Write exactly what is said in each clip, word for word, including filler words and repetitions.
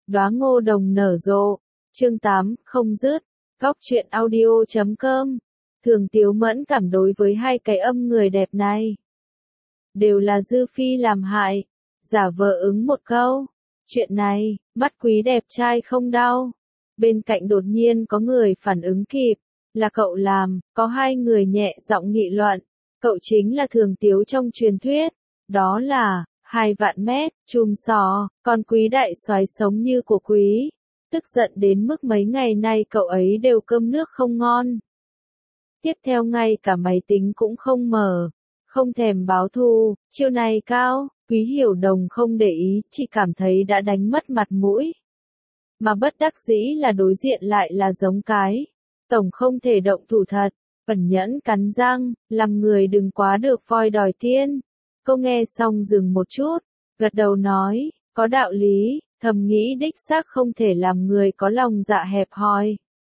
Đóa ngô đồng nở rộ. Chương tám, không dứt. Góc truyện audio chấm com. Thường Tiếu mẫn cảm đối với hai cái âm người đẹp này. Đều là Dư Phi làm hại. Giả vờ ứng một câu. Chuyện này, mắt quý đẹp trai không đau. Bên cạnh đột nhiên có người phản ứng kịp. Là cậu làm, có hai người nhẹ giọng nghị luận. Cậu chính là Thường Tiếu trong truyền thuyết. Đó là, hai vạn mét, chùm sò, con quý đại soái sống như của quý. Tức giận đến mức mấy ngày nay cậu ấy đều cơm nước không ngon. Tiếp theo ngay cả máy tính cũng không mở. Không thèm báo thù, chiêu này cao, Quý Hiểu Đồng không để ý, chỉ cảm thấy đã đánh mất mặt mũi. Mà bất đắc dĩ là đối diện lại là giống cái. Tổng không thể động thủ thật, ẩn nhẫn cắn răng, làm người đừng quá được voi đòi tiên. Cô nghe xong dừng một chút, gật đầu nói, có đạo lý, thầm nghĩ đích xác không thể làm người có lòng dạ hẹp hòi.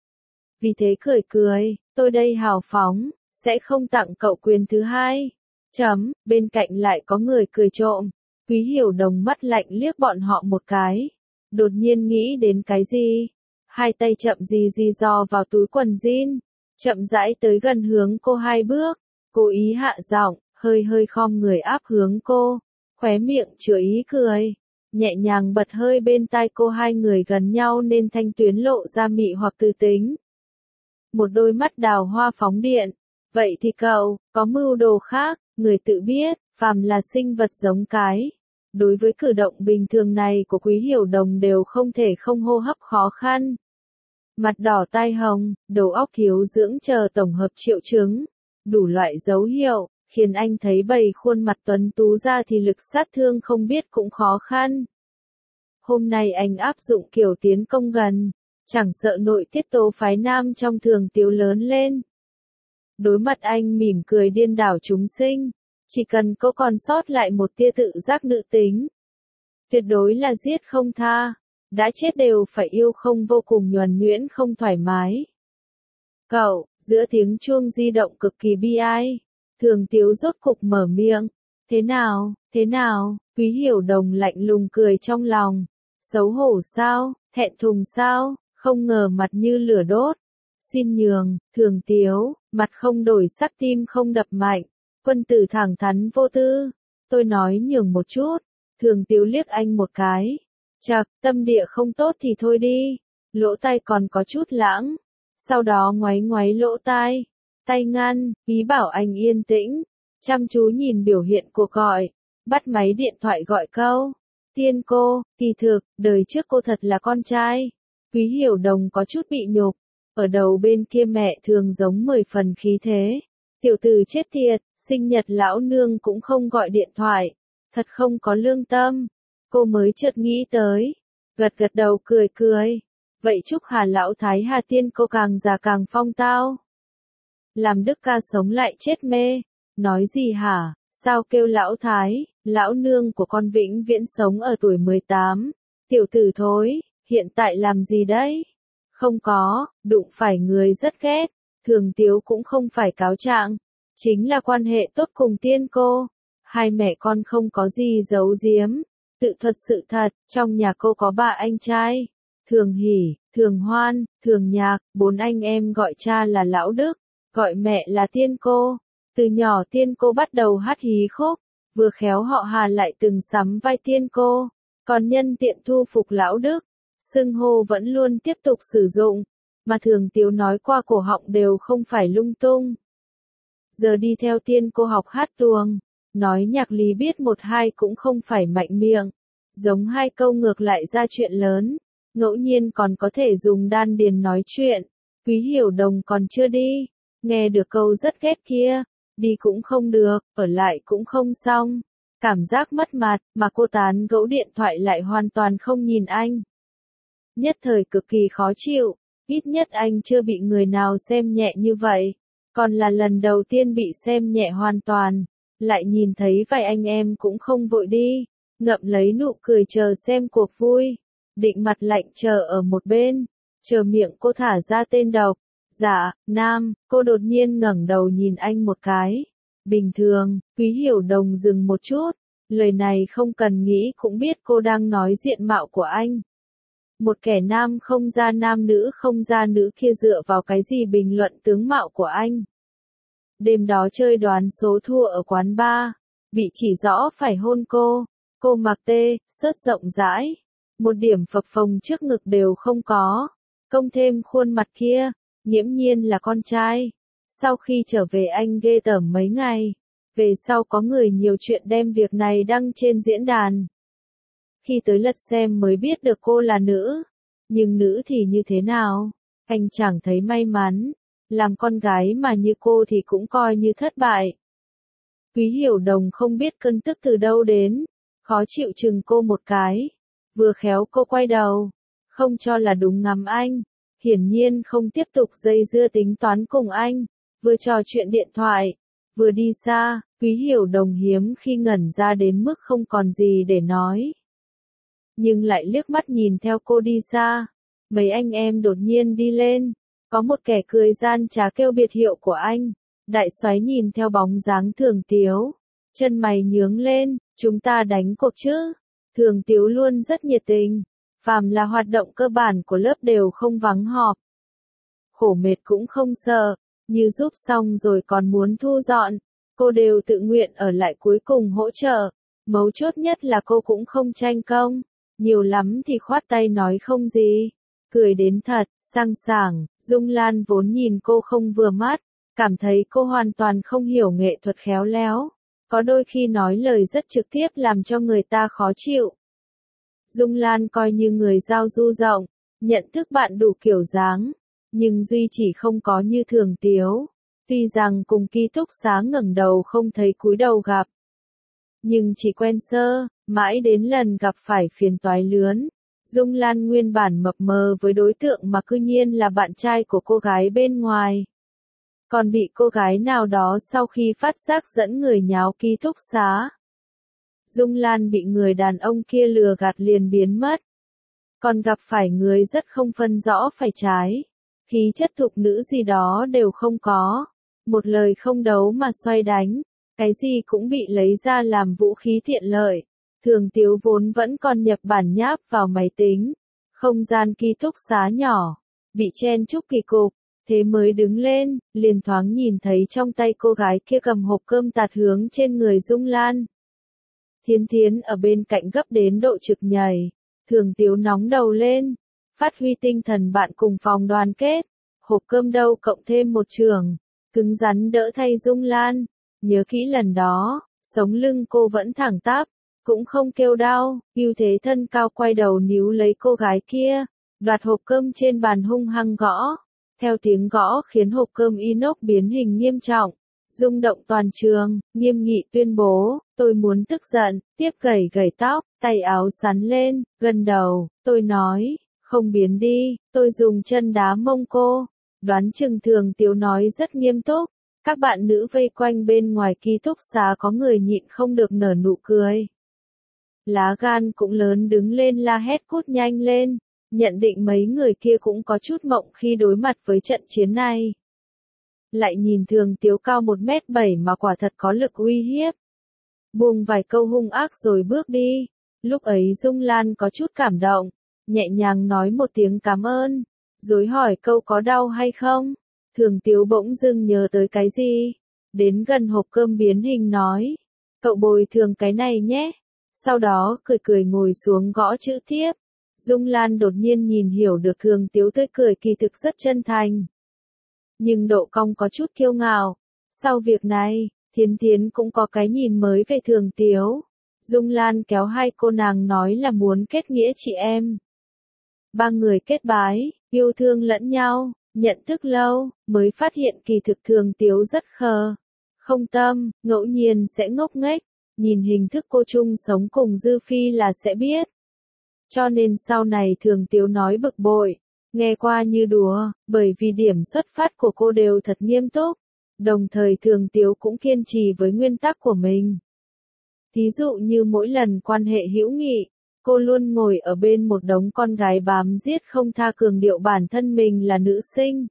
Vì thế cười cười, tôi đây hào phóng, sẽ không tặng cậu quyền thứ hai. Chấm, bên cạnh lại có người cười trộm. Quý Hiểu Đồng mắt lạnh liếc bọn họ một cái. Đột nhiên nghĩ đến cái gì? Hai tay chậm gì gì dò vào túi quần jean. Chậm rãi tới gần hướng cô hai bước. Cố ý hạ giọng, hơi hơi khom người áp hướng cô. Khóe miệng chứa ý cười. Nhẹ nhàng bật hơi bên tai cô, hai người gần nhau nên thanh tuyến lộ ra mị hoặc tư tính. Một đôi mắt đào hoa phóng điện. Vậy thì cậu, có mưu đồ khác, người tự biết, phàm là sinh vật giống cái. Đối với cử động bình thường này của Quý Hiểu Đồng đều không thể không hô hấp khó khăn. Mặt đỏ tai hồng, đầu óc thiếu dưỡng chờ tổng hợp triệu chứng. Đủ loại dấu hiệu, khiến anh thấy bầy khuôn mặt tuấn tú ra thì lực sát thương không biết cũng khó khăn. Hôm nay anh áp dụng kiểu tiến công gần, chẳng sợ nội tiết tố phái nam trong Thường Tiếu lớn lên. Đối mặt anh mỉm cười điên đảo chúng sinh, chỉ cần cô còn sót lại một tia tự giác nữ tính. Tuyệt đối là giết không tha, đã chết đều phải yêu không vô cùng nhuần nhuyễn không thoải mái. Cậu, giữa tiếng chuông di động cực kỳ bi ai, Thường Tiếu rốt cục mở miệng. Thế nào, thế nào, Quý Hiểu Đồng lạnh lùng cười trong lòng. Xấu hổ sao, thẹn thùng sao, không ngờ mặt như lửa đốt. Xin nhường, Thường Tiếu, mặt không đổi sắc tim không đập mạnh. Quân tử thẳng thắn vô tư. Tôi nói nhường một chút. Thường Tiếu liếc anh một cái. Chậc, tâm địa không tốt thì thôi đi. Lỗ tai còn có chút lãng. Sau đó ngoáy ngoáy lỗ tai. Tay ngăn, ý bảo anh yên tĩnh. Chăm chú nhìn biểu hiện cuộc gọi. Bắt máy điện thoại gọi câu. Tiên cô, kỳ thực, đời trước cô thật là con trai. Quý Hiểu Đồng có chút bị nhục. Ở đầu bên kia mẹ thường giống mười phần khí thế. Tiểu tử chết tiệt, sinh nhật lão nương cũng không gọi điện thoại. Thật không có lương tâm. Cô mới chợt nghĩ tới. Gật gật đầu cười cười. Vậy chúc Hà lão thái Hà tiên cô càng già càng phong tao. Làm Đức ca sống lại chết mê. Nói gì hả, sao kêu lão thái, lão nương của con vĩnh viễn sống ở tuổi mười tám. Tiểu tử thối, hiện tại làm gì đấy? Không có, đụng phải người rất ghét. Thường Tiếu cũng không phải cáo trạng. Chính là quan hệ tốt cùng tiên cô. Hai mẹ con không có gì giấu giếm. Tự thuật sự thật, trong nhà cô có ba anh trai. Thường Hỷ, Thường Hoan, Thường Nhạc, bốn anh em gọi cha là Lão Đức, gọi mẹ là Tiên cô. Từ nhỏ Tiên cô bắt đầu hát hí khúc, vừa khéo họ Hà lại từng sắm vai Tiên cô, còn nhân tiện thu phục Lão Đức. Xưng hô vẫn luôn tiếp tục sử dụng, mà Thường Tiếu nói qua cổ họng đều không phải lung tung. Giờ đi theo Tiên cô học hát tuồng, nói nhạc lý biết một hai cũng không phải mạnh miệng, giống hai câu ngược lại ra chuyện lớn, ngẫu nhiên còn có thể dùng đan điền nói chuyện. Quý Hiểu Đồng còn chưa đi, nghe được câu rất ghét kia, đi cũng không được, ở lại cũng không xong, cảm giác mất mặt, mà cô tán gẫu điện thoại lại hoàn toàn không nhìn anh. Nhất thời cực kỳ khó chịu, ít nhất anh chưa bị người nào xem nhẹ như vậy, còn là lần đầu tiên bị xem nhẹ hoàn toàn, lại nhìn thấy vài anh em cũng không vội đi, ngậm lấy nụ cười chờ xem cuộc vui, định mặt lạnh chờ ở một bên, chờ miệng cô thả ra tên độc. Dạ, Nam, cô đột nhiên ngẩng đầu nhìn anh một cái. Bình thường, Quý Hiểu Đồng dừng một chút, lời này không cần nghĩ cũng biết cô đang nói diện mạo của anh. Một kẻ nam không ra nam nữ không ra nữ kia dựa vào cái gì bình luận tướng mạo của anh. Đêm đó chơi đoán số thua ở quán bar, bị chỉ rõ phải hôn cô, cô mặc tê, sớt rộng rãi, một điểm phập phồng trước ngực đều không có, công thêm khuôn mặt kia, nghiễm nhiên là con trai. Sau khi trở về anh ghê tởm mấy ngày, về sau có người nhiều chuyện đem việc này đăng trên diễn đàn. Khi tới lật xem mới biết được cô là nữ, nhưng nữ thì như thế nào, anh chẳng thấy may mắn, làm con gái mà như cô thì cũng coi như thất bại. Quý Hiểu Đồng không biết cơn tức từ đâu đến, khó chịu chừng cô một cái, vừa khéo cô quay đầu, không cho là đúng ngắm anh, hiển nhiên không tiếp tục dây dưa tính toán cùng anh, vừa trò chuyện điện thoại, vừa đi xa. Quý Hiểu Đồng hiếm khi ngẩn ra đến mức không còn gì để nói. Nhưng lại liếc mắt nhìn theo cô đi xa, mấy anh em đột nhiên đi lên, có một kẻ cười gian trá kêu biệt hiệu của anh, đại soái nhìn theo bóng dáng Thường Tiếu, chân mày nhướng lên, chúng ta đánh cuộc chứ. Thường Tiếu luôn rất nhiệt tình, phàm là hoạt động cơ bản của lớp đều không vắng họp. Khổ mệt cũng không sợ, như giúp xong rồi còn muốn thu dọn, cô đều tự nguyện ở lại cuối cùng hỗ trợ. Mấu chốt nhất là cô cũng không tranh công, nhiều lắm thì khoát tay nói không gì, cười đến thật, sang sảng. Dung Lan vốn nhìn cô không vừa mắt, cảm thấy cô hoàn toàn không hiểu nghệ thuật khéo léo, có đôi khi nói lời rất trực tiếp làm cho người ta khó chịu. Dung Lan coi như người giao du rộng, nhận thức bạn đủ kiểu dáng, nhưng duy chỉ không có như Thường Tiếu. Tuy rằng cùng ký túc xá ngẩng đầu không thấy cúi đầu gặp, nhưng chỉ quen sơ, mãi đến lần gặp phải phiền toái lớn. Dung Lan nguyên bản mập mờ với đối tượng mà cư nhiên là bạn trai của cô gái bên ngoài. Còn bị cô gái nào đó sau khi phát giác dẫn người nháo ký túc xá. Dung Lan bị người đàn ông kia lừa gạt liền biến mất. Còn gặp phải người rất không phân rõ phải trái. Khí chất thục nữ gì đó đều không có. Một lời không đấu mà xoay đánh. Cái gì cũng bị lấy ra làm vũ khí tiện lợi. Thường Tiếu vốn vẫn còn nhập bản nháp vào máy tính. Không gian ký túc xá nhỏ. Bị chen chúc kỳ cục. Thế mới đứng lên, liền thoáng nhìn thấy trong tay cô gái kia cầm hộp cơm tạt hướng trên người Dung Lan. Thiến Thiến ở bên cạnh gấp đến độ trực nhảy. Thường Tiếu nóng đầu lên. Phát huy tinh thần bạn cùng phòng đoàn kết. Hộp cơm đâu cộng thêm một trường. Cứng rắn đỡ thay Dung Lan. Nhớ kỹ lần đó, sống lưng cô vẫn thẳng tắp. Cũng không kêu đau. Ưu thế thân cao quay đầu níu lấy cô gái kia. Đoạt hộp cơm trên bàn hung hăng gõ. Theo tiếng gõ khiến hộp cơm inox biến hình nghiêm trọng. Rung động toàn trường, nghiêm nghị tuyên bố, tôi muốn tức giận, tiếp gẩy gẩy tóc, tay áo sắn lên, gần đầu, tôi nói, không biến đi, tôi dùng chân đá mông cô. Đoán chừng Thường Tiếu nói rất nghiêm túc, các bạn nữ vây quanh bên ngoài ký túc xá có người nhịn không được nở nụ cười. Lá gan cũng lớn đứng lên la hét cút nhanh lên, nhận định mấy người kia cũng có chút mộng khi đối mặt với trận chiến này. Lại nhìn Thường Tiếu cao một mét bảy mà quả thật có lực uy hiếp. Buông vài câu hung ác rồi bước đi. Lúc ấy Dung Lan có chút cảm động, nhẹ nhàng nói một tiếng cảm ơn, rồi hỏi câu có đau hay không. Thường Tiếu bỗng dưng nhớ tới cái gì, đến gần hộp cơm biến hình nói, cậu bồi thường cái này nhé. Sau đó cười cười ngồi xuống gõ chữ tiếp. Dung Lan đột nhiên nhìn hiểu được Thường Tiếu tươi cười kỳ thực rất chân thành. Nhưng độ cong có chút kiêu ngạo. Sau việc này, Thiến Thiến cũng có cái nhìn mới về Thường Tiếu. Dung Lan kéo hai cô nàng nói là muốn kết nghĩa chị em. Ba người kết bái, yêu thương lẫn nhau, nhận thức lâu, mới phát hiện kỳ thực Thường Tiếu rất khờ. Không tâm, ngẫu nhiên sẽ ngốc nghếch, nhìn hình thức cô chung sống cùng Dư Phi là sẽ biết. Cho nên sau này Thường Tiếu nói bực bội, nghe qua như đùa, bởi vì điểm xuất phát của cô đều thật nghiêm túc. Đồng thời Thường Tiếu cũng kiên trì với nguyên tắc của mình. Thí dụ như mỗi lần quan hệ hữu nghị, cô luôn ngồi ở bên một đống con gái bám giết không tha cường điệu bản thân mình là nữ sinh.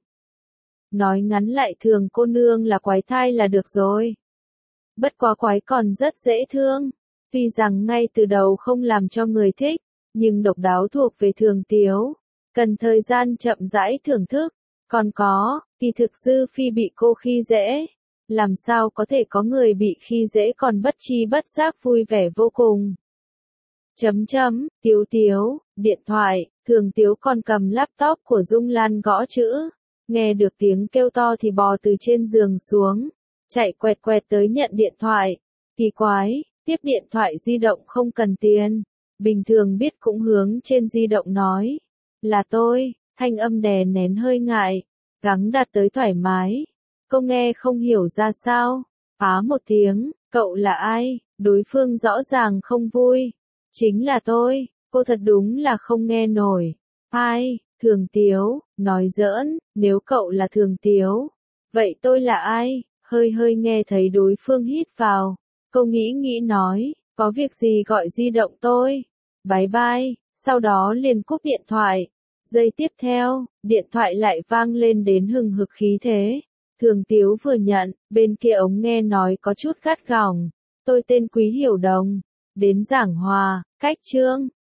Nói ngắn lại Thường cô nương là quái thai là được rồi. Bất quá quái còn rất dễ thương, tuy rằng ngay từ đầu không làm cho người thích, nhưng độc đáo thuộc về Thường Tiếu, cần thời gian chậm rãi thưởng thức. Còn có, kỳ thực Dư Phi bị cô khi dễ, làm sao có thể có người bị khi dễ còn bất tri bất giác vui vẻ vô cùng. Chấm chấm, Tiếu Tiếu, điện thoại, Thường Tiếu còn cầm laptop của Dung Lan gõ chữ, nghe được tiếng kêu to thì bò từ trên giường xuống, chạy quẹt quẹt tới nhận điện thoại. Kỳ quái, tiếp điện thoại di động không cần tiền, bình thường biết cũng hướng trên di động nói, là tôi, thanh âm đè nén hơi ngại, gắng đạt tới thoải mái. Cô nghe không hiểu ra sao, phá một tiếng, cậu là ai, đối phương rõ ràng không vui. Chính là tôi, cô thật đúng là không nghe nổi. Ai, Thường Tiếu, nói giỡn, nếu cậu là Thường Tiếu, vậy tôi là ai? Hơi hơi nghe thấy đối phương hít vào, cô nghĩ nghĩ nói, có việc gì gọi di động tôi. Bye bye, sau đó liền cúp điện thoại. Giây tiếp theo, điện thoại lại vang lên đến hừng hực khí thế. Thường Tiếu vừa nhận, bên kia ống nghe nói có chút gắt gỏng. Tôi tên Quý Hiểu Đồng, đến giảng hòa, cách chương.